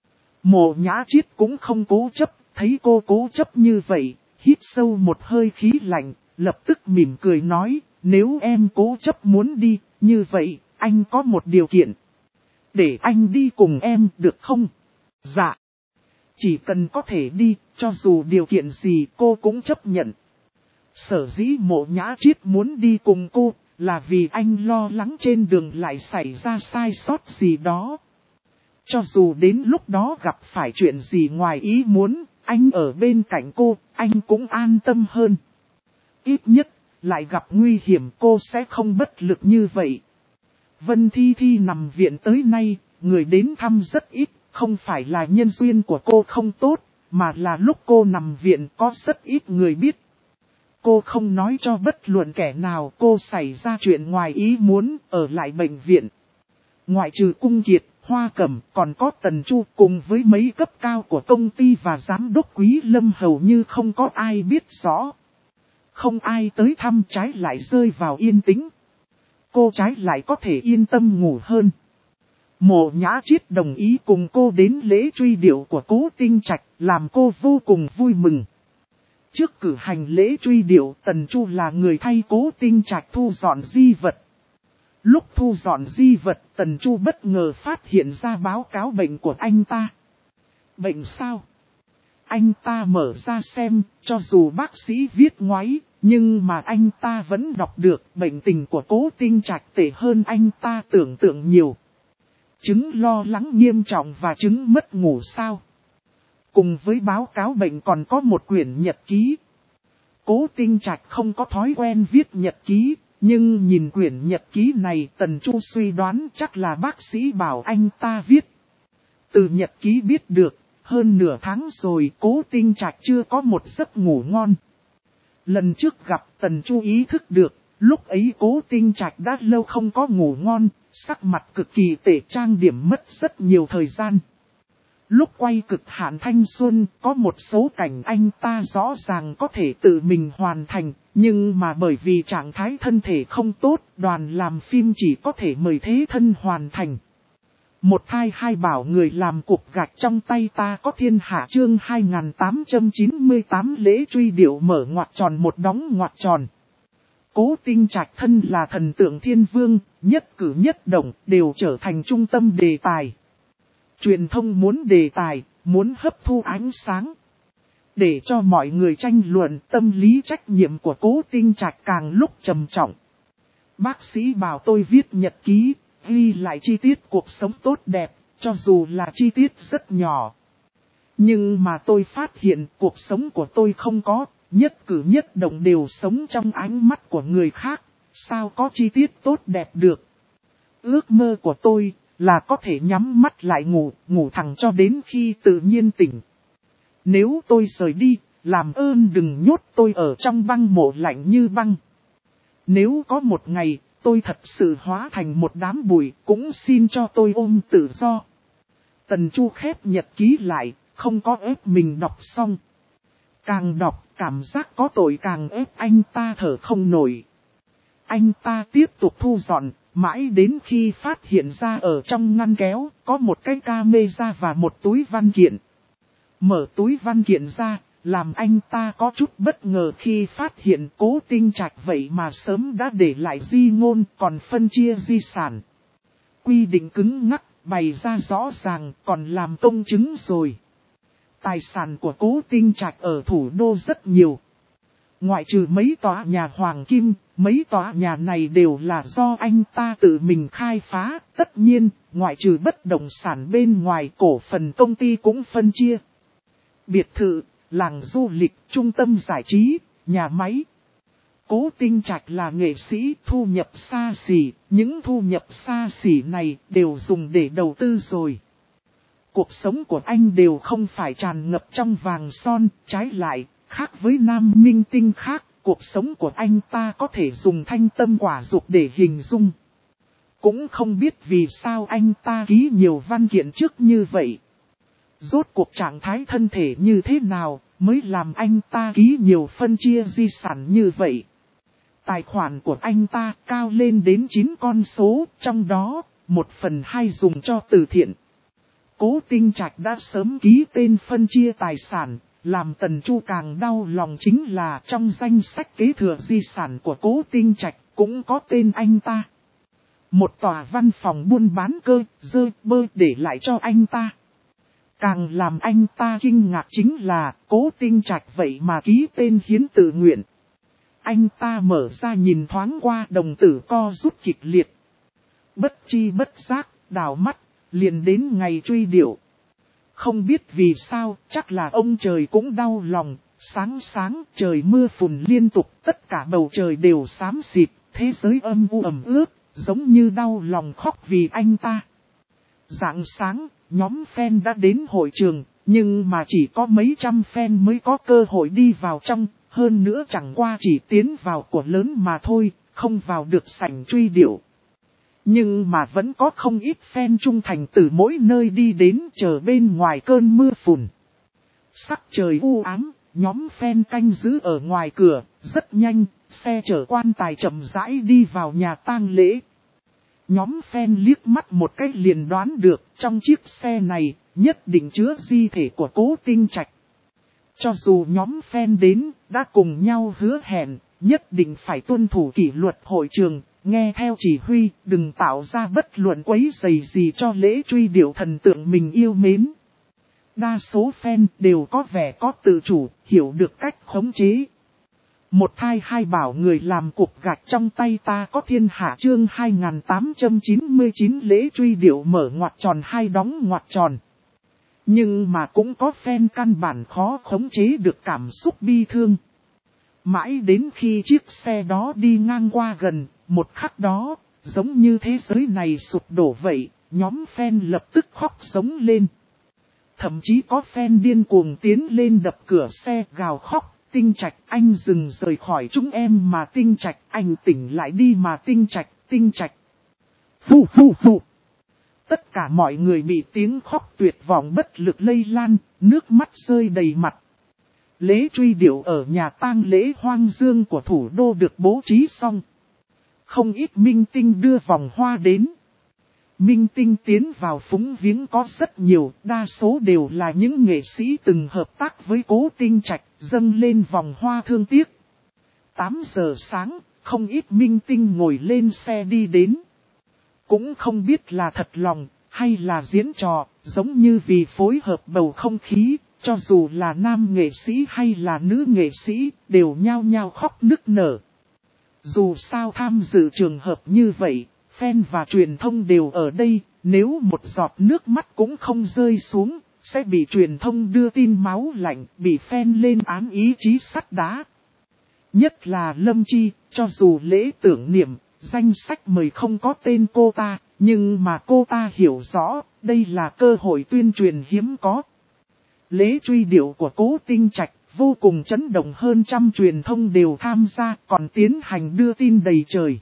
[SPEAKER 1] Mộ Nhã Triết cũng không cố chấp, thấy cô cố chấp như vậy, hít sâu một hơi khí lạnh, lập tức mỉm cười nói, nếu em cố chấp muốn đi, như vậy, anh có một điều kiện. Để anh đi cùng em được không? Dạ. Chỉ cần có thể đi, cho dù điều kiện gì cô cũng chấp nhận. Sở dĩ Mộ Nhã Triết muốn đi cùng cô, là vì anh lo lắng trên đường lại xảy ra sai sót gì đó. Cho dù đến lúc đó gặp phải chuyện gì ngoài ý muốn, anh ở bên cạnh cô, anh cũng an tâm hơn. Ít nhất, lại gặp nguy hiểm cô sẽ không bất lực như vậy. Vân Thi Thi nằm viện tới nay, người đến thăm rất ít, không phải là nhân duyên của cô không tốt, mà là lúc cô nằm viện có rất ít người biết. Cô không nói cho bất luận kẻ nào cô xảy ra chuyện ngoài ý muốn ở lại bệnh viện. Ngoại trừ Cung Kiệt, Hoa Cẩm còn có Tần Chu cùng với mấy cấp cao của công ty và giám đốc Quý Lâm hầu như không có ai biết rõ. Không ai tới thăm trái lại rơi vào yên tĩnh. Cô trái lại có thể yên tâm ngủ hơn. Mộ Nhã Triết đồng ý cùng cô đến lễ truy điệu của Cố Tinh Trạch, làm cô vô cùng vui mừng. Trước cử hành lễ truy điệu, Tần Chu là người thay Cố Tinh Trạch thu dọn di vật. Lúc thu dọn di vật, Tần Chu bất ngờ phát hiện ra báo cáo bệnh của anh ta. Bệnh sao? Anh ta mở ra xem, cho dù bác sĩ viết ngoáy, nhưng mà anh ta vẫn đọc được bệnh tình của Cố Tinh Trạch tệ hơn anh ta tưởng tượng nhiều. Chứng lo lắng nghiêm trọng và chứng mất ngủ sao? Cùng với báo cáo bệnh còn có một quyển nhật ký. Cố Tinh Trạch không có thói quen viết nhật ký, nhưng nhìn quyển nhật ký này Tần Chu suy đoán chắc là bác sĩ bảo anh ta viết. Từ nhật ký biết được, hơn nửa tháng rồi Cố Tinh Trạch chưa có một giấc ngủ ngon. Lần trước gặp Tần Chu ý thức được, lúc ấy Cố Tinh Trạch đã lâu không có ngủ ngon, sắc mặt cực kỳ tệ, trang điểm mất rất nhiều thời gian. Lúc quay Cực Hạn Thanh Xuân, có một số cảnh anh ta rõ ràng có thể tự mình hoàn thành, nhưng mà bởi vì trạng thái thân thể không tốt, đoàn làm phim chỉ có thể mời thế thân hoàn thành. Một thai hai bảo người làm cục gạch trong tay ta có thiên hạ chương 2898 lễ truy điệu mở ngoặc tròn một đóng ngoặc tròn. Cố Tinh Trạch thân là thần tượng thiên vương, nhất cử nhất động đều trở thành trung tâm đề tài. Truyền thông muốn đề tài, muốn hấp thu ánh sáng. Để cho mọi người tranh luận, tâm lý trách nhiệm của Cố Tinh Trạch càng lúc trầm trọng. Bác sĩ bảo tôi viết nhật ký, ghi lại chi tiết cuộc sống tốt đẹp, cho dù là chi tiết rất nhỏ. Nhưng mà tôi phát hiện cuộc sống của tôi không có, nhất cử nhất động đều sống trong ánh mắt của người khác, sao có chi tiết tốt đẹp được. Ước mơ của tôi là có thể nhắm mắt lại ngủ thẳng cho đến khi tự nhiên tỉnh. Nếu tôi rời đi, làm ơn đừng nhốt tôi ở trong băng mộ lạnh như băng. Nếu có một ngày, tôi thật sự hóa thành một đám bụi, cũng xin cho tôi ôm tự do. Tần Chu khép nhật ký lại, không có ép mình đọc xong. Càng đọc, cảm giác có tội càng ép anh ta thở không nổi. Anh ta tiếp tục thu dọn, mãi đến khi phát hiện ra ở trong ngăn kéo, có một cái camera và một túi văn kiện. Mở túi văn kiện ra, làm anh ta có chút bất ngờ khi phát hiện Cố Tinh Trạch vậy mà sớm đã để lại di ngôn còn phân chia di sản. Quy định cứng ngắc, bày ra rõ ràng còn làm công chứng rồi. Tài sản của Cố Tinh Trạch ở thủ đô rất nhiều. Ngoại trừ mấy tòa nhà hoàng kim, mấy tòa nhà này đều là do anh ta tự mình khai phá. Tất nhiên, ngoại trừ bất động sản bên ngoài, cổ phần công ty cũng phân chia. Biệt thự, làng du lịch, trung tâm giải trí, nhà máy. Cố Tinh Trạch là nghệ sĩ thu nhập xa xỉ, những thu nhập xa xỉ này đều dùng để đầu tư rồi. Cuộc sống của anh đều không phải tràn ngập trong vàng son, trái lại, khác với nam minh tinh khác, cuộc sống của anh ta có thể dùng thanh tâm quả dục để hình dung. Cũng không biết vì sao anh ta ký nhiều văn kiện trước như vậy. Rốt cuộc trạng thái thân thể như thế nào mới làm anh ta ký nhiều phân chia di sản như vậy. Tài khoản của anh ta cao lên đến 9 con số, trong đó 1/2 dùng cho từ thiện. Cố Tinh Trạch đã sớm ký tên phân chia tài sản, làm Tần Chu càng đau lòng chính là trong danh sách kế thừa di sản của Cố Tinh Trạch cũng có tên anh ta. Một tòa văn phòng buôn bán cơ, dơ bơ để lại cho anh ta. Càng làm anh ta kinh ngạc chính là Cố Tinh Trạch vậy mà ký tên hiến tự nguyện. Anh ta mở ra nhìn thoáng qua, đồng tử co rút kịch liệt. Bất chi bất giác, đảo mắt, liền đến ngày truy điệu. Không biết vì sao, chắc là ông trời cũng đau lòng, sáng trời mưa phùn liên tục, tất cả bầu trời đều xám xịt, thế giới âm u ẩm ướt, giống như đau lòng khóc vì anh ta. Rạng sáng, nhóm fan đã đến hội trường, nhưng mà chỉ có mấy trăm fan mới có cơ hội đi vào trong, hơn nữa chẳng qua chỉ tiến vào của lớn mà thôi, không vào được sảnh truy điệu. Nhưng mà vẫn có không ít fan trung thành từ mỗi nơi đi đến chờ bên ngoài cơn mưa phùn. Sắc trời u ám, nhóm fan canh giữ ở ngoài cửa, rất nhanh, xe chở quan tài chậm rãi đi vào nhà tang lễ. Nhóm fan liếc mắt một cái liền đoán được trong chiếc xe này nhất định chứa di thể của Cố Tinh Trạch. Cho dù nhóm fan đến, đã cùng nhau hứa hẹn, nhất định phải tuân thủ kỷ luật hội trường, nghe theo chỉ huy, đừng tạo ra bất luận quấy rầy gì cho lễ truy điệu thần tượng mình yêu mến. Đa số fan đều có vẻ có tự chủ, hiểu được cách khống chế. Một thai hai bảo người làm cục gạch trong tay ta có thiên hạ chương 2899 lễ truy điệu mở ngoặc tròn hai đóng ngoặc tròn. Nhưng mà cũng có fan căn bản khó khống chế được cảm xúc bi thương. Mãi đến khi chiếc xe đó đi ngang qua gần, một khắc đó, giống như thế giới này sụp đổ vậy, nhóm fan lập tức khóc sống lên. Thậm chí có fan điên cuồng tiến lên đập cửa xe gào khóc, Tinh Trạch anh dừng rời khỏi chúng em mà Tinh Trạch anh tỉnh lại đi mà Tinh Trạch. Phù phù phù. Tất cả mọi người bị tiếng khóc tuyệt vọng bất lực lây lan, nước mắt rơi đầy mặt. Lễ truy điệu ở nhà tang lễ hoang dương của thủ đô được bố trí xong. Không ít minh tinh đưa vòng hoa đến. Minh tinh tiến vào phúng viếng có rất nhiều, đa số đều là những nghệ sĩ từng hợp tác với Cố Tinh Trạch, dâng lên vòng hoa thương tiếc. 8 giờ sáng, không ít minh tinh ngồi lên xe đi đến. Cũng không biết là thật lòng, hay là diễn trò, giống như vì phối hợp bầu không khí, cho dù là nam nghệ sĩ hay là nữ nghệ sĩ, đều nhao nhao khóc nức nở. Dù sao tham dự trường hợp như vậy, fan và truyền thông đều ở đây, nếu một giọt nước mắt cũng không rơi xuống, sẽ bị truyền thông đưa tin máu lạnh, bị fan lên án ý chí sắt đá. Nhất là Lâm Chi, cho dù lễ tưởng niệm, danh sách mời không có tên cô ta, nhưng mà cô ta hiểu rõ, đây là cơ hội tuyên truyền hiếm có. Lễ truy điệu của Cố Tinh Trạch vô cùng chấn động, hơn trăm truyền thông đều tham gia, còn tiến hành đưa tin đầy trời.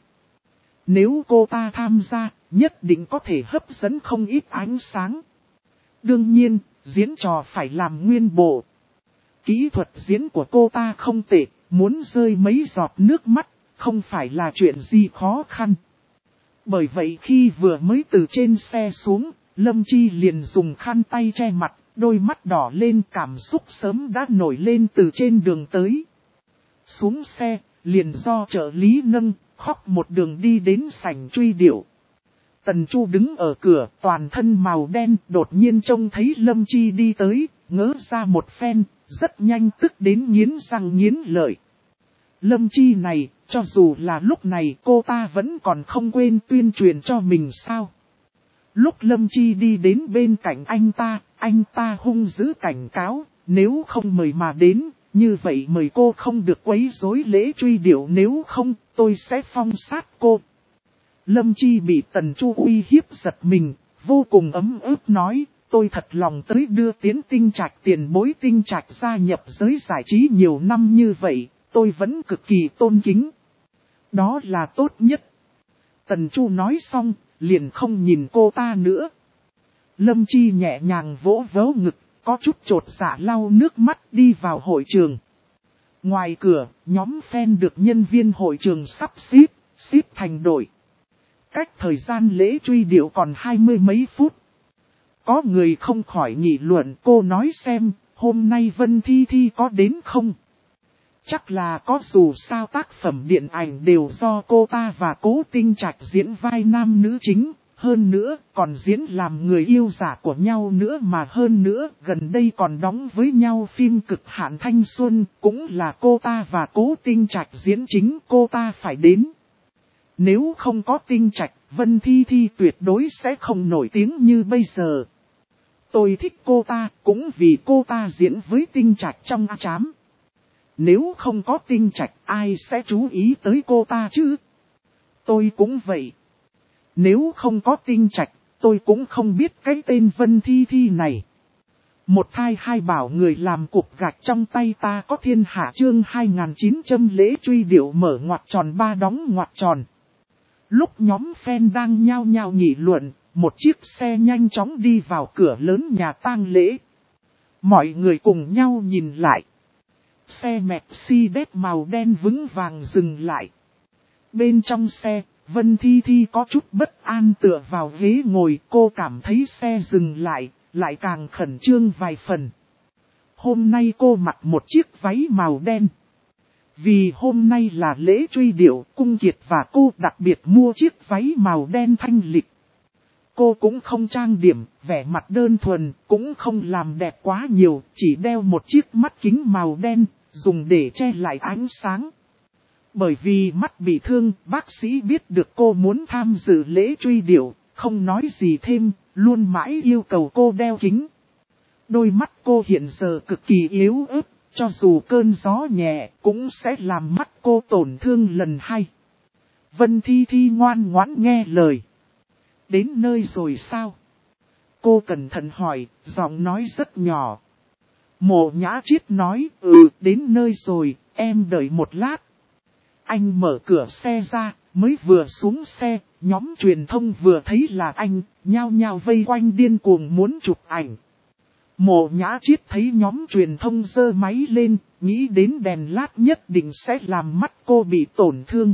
[SPEAKER 1] Nếu cô ta tham gia, nhất định có thể hấp dẫn không ít ánh sáng. Đương nhiên, diễn trò phải làm nguyên bộ. Kỹ thuật diễn của cô ta không tệ, muốn rơi mấy giọt nước mắt, không phải là chuyện gì khó khăn. Bởi vậy khi vừa mới từ trên xe xuống, Lâm Chi liền dùng khăn tay che mặt, đôi mắt đỏ lên, cảm xúc sớm đã nổi lên từ trên đường tới. Xuống xe, liền do trợ lý nâng, khóc một đường đi đến sảnh truy điệu. Tần Chu đứng ở cửa, toàn thân màu đen, đột nhiên trông thấy Lâm Chi đi tới, ngỡ ra một phen, rất nhanh tức đến nghiến răng nghiến lợi. Lâm Chi này, cho dù là lúc này cô ta vẫn còn không quên tuyên truyền cho mình sao. Lúc Lâm Chi đi đến bên cạnh anh ta hung dữ cảnh cáo, nếu không mời mà đến, như vậy mời cô không được quấy rối lễ truy điệu, nếu không, tôi sẽ phong sát cô. Lâm Chi bị Tần Chu uy hiếp giật mình, vô cùng ấm ức nói, tôi thật lòng tới đưa Tiến Tinh Trạch, tiền bối Tinh Trạch gia nhập giới giải trí nhiều năm như vậy, tôi vẫn cực kỳ tôn kính. Đó là tốt nhất. Tần Chu nói xong, liền không nhìn cô ta nữa. Lâm Chi nhẹ nhàng vỗ vỗ ngực, có chút chột dạ lau nước mắt đi vào hội trường. Ngoài cửa, nhóm fan được nhân viên hội trường sắp xếp thành đội. Cách thời gian lễ truy điệu còn 20 mấy phút. Có người không khỏi nghị luận, cô nói xem, hôm nay Vân Thi Thi có đến không? Chắc là có, dù sao tác phẩm điện ảnh đều do cô ta và Cố Tinh Trạch diễn vai nam nữ chính. Hơn nữa, còn diễn làm người yêu giả của nhau nữa, mà hơn nữa, gần đây còn đóng với nhau phim Cực Hạn Thanh Xuân, cũng là cô ta và Cố Tinh Trạch diễn chính, cô ta phải đến. Nếu không có Tinh Trạch, Vân Thi Thi tuyệt đối sẽ không nổi tiếng như bây giờ. Tôi thích cô ta, cũng vì cô ta diễn với Tinh Trạch trong A Trám. Nếu không có Tinh Trạch, ai sẽ chú ý tới cô ta chứ? Tôi cũng vậy. Nếu không có Tinh Trạch, tôi cũng không biết cái tên Vân Thi Thi này. Một thai hai bảo người làm cục gạch trong tay ta có thiên hạ, chương 2900 lễ truy điệu mở ngoặc tròn ba đóng ngoặc tròn. Lúc nhóm fan đang nhao nhao nghị luận, một chiếc xe nhanh chóng đi vào cửa lớn nhà tang lễ. Mọi người cùng nhau nhìn lại. Xe Mercedes màu đen vững vàng dừng lại. Bên trong xe, Vân Thi Thi có chút bất an tựa vào ghế ngồi, cô cảm thấy xe dừng lại càng khẩn trương vài phần. Hôm nay cô mặc một chiếc váy màu đen. Vì hôm nay là lễ truy điệu, Cung Kiệt và cô đặc biệt mua chiếc váy màu đen thanh lịch. Cô cũng không trang điểm, vẻ mặt đơn thuần, cũng không làm đẹp quá nhiều, chỉ đeo một chiếc mắt kính màu đen, dùng để che lại ánh sáng. Bởi vì mắt bị thương, bác sĩ biết được cô muốn tham dự lễ truy điệu, không nói gì thêm, luôn mãi yêu cầu cô đeo kính. Đôi mắt cô hiện giờ cực kỳ yếu ớt, cho dù cơn gió nhẹ cũng sẽ làm mắt cô tổn thương lần hai. Vân Thi Thi ngoan ngoãn nghe lời. Đến nơi rồi sao? Cô cẩn thận hỏi, giọng nói rất nhỏ. Mộ Nhã Chiết nói, đến nơi rồi, em đợi một lát. Anh mở cửa xe ra, mới vừa xuống xe, nhóm truyền thông vừa thấy là anh, nhao nhao vây quanh điên cuồng muốn chụp ảnh. Mộ Nhã Chiết thấy nhóm truyền thông giơ máy lên, nghĩ đến đèn lát nhất định sẽ làm mắt cô bị tổn thương.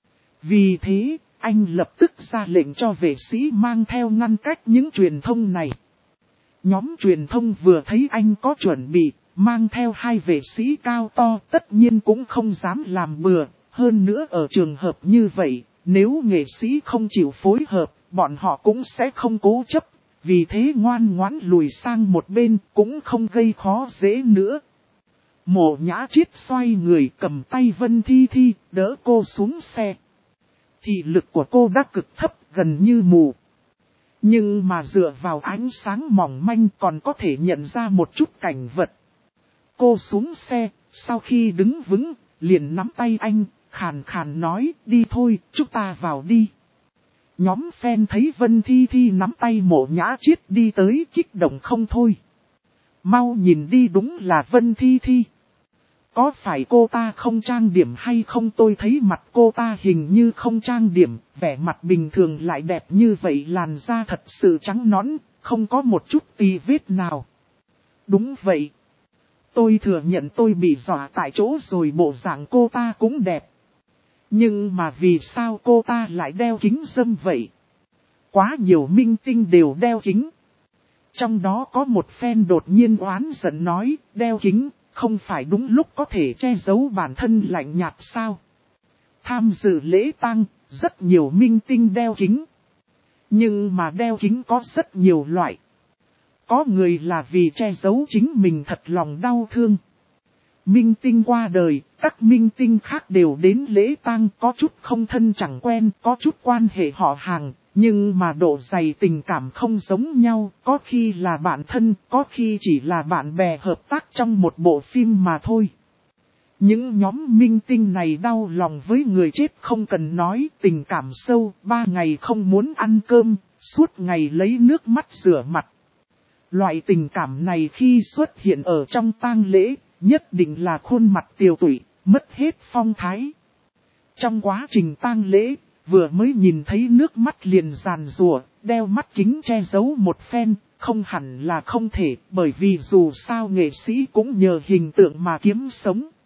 [SPEAKER 1] Vì thế, anh lập tức ra lệnh cho vệ sĩ mang theo ngăn cách những truyền thông này. Nhóm truyền thông vừa thấy anh có chuẩn bị, mang theo hai vệ sĩ cao to tất nhiên cũng không dám làm bừa. Hơn nữa ở trường hợp như vậy, nếu nghệ sĩ không chịu phối hợp, bọn họ cũng sẽ không cố chấp. Vì thế ngoan ngoãn lùi sang một bên cũng không gây khó dễ nữa. Mộ Nhã Chiết xoay người cầm tay Vân Thi Thi, đỡ cô xuống xe. Thị lực của cô đã cực thấp, gần như mù. Nhưng mà dựa vào ánh sáng mỏng manh còn có thể nhận ra một chút cảnh vật. Cô xuống xe, sau khi đứng vững, liền nắm tay anh, khàn khàn nói, đi thôi, chúng ta vào đi. Nhóm fan thấy Vân Thi Thi nắm tay Mộ Nhã Chiết đi tới kích động không thôi. Mau nhìn đi, đúng là Vân Thi Thi. Có phải cô ta không trang điểm hay không? Tôi thấy mặt cô ta hình như không trang điểm, vẻ mặt bình thường lại đẹp như vậy, làn da thật sự trắng nõn, không có một chút tì vết nào. Đúng vậy. Tôi thừa nhận tôi bị dọa tại chỗ rồi, bộ dạng cô ta cũng đẹp. Nhưng mà vì sao cô ta lại đeo kính râm vậy? Quá nhiều minh tinh đều đeo kính. Trong đó có một fan đột nhiên oán giận nói, đeo kính, không phải đúng lúc có thể che giấu bản thân lạnh nhạt sao? Tham dự lễ tang, rất nhiều minh tinh đeo kính. Nhưng mà đeo kính có rất nhiều loại. Có người là vì che giấu chính mình thật lòng đau thương. Minh tinh qua đời, các minh tinh khác đều đến lễ tang, có chút không thân chẳng quen, có chút quan hệ họ hàng, nhưng mà độ dày tình cảm không giống nhau, có khi là bạn thân, có khi chỉ là bạn bè hợp tác trong một bộ phim mà thôi. Những nhóm minh tinh này đau lòng với người chết không cần nói, tình cảm sâu, 3 ngày không muốn ăn cơm, suốt ngày lấy nước mắt rửa mặt. Loại tình cảm này khi xuất hiện ở trong tang lễ, nhất định là khuôn mặt tiều tụy, mất hết phong thái. Trong quá trình tang lễ, vừa mới nhìn thấy nước mắt liền giàn giụa, đeo mắt kính che giấu một phen, không hẳn là không thể, bởi vì dù sao nghệ sĩ cũng nhờ hình tượng mà kiếm sống.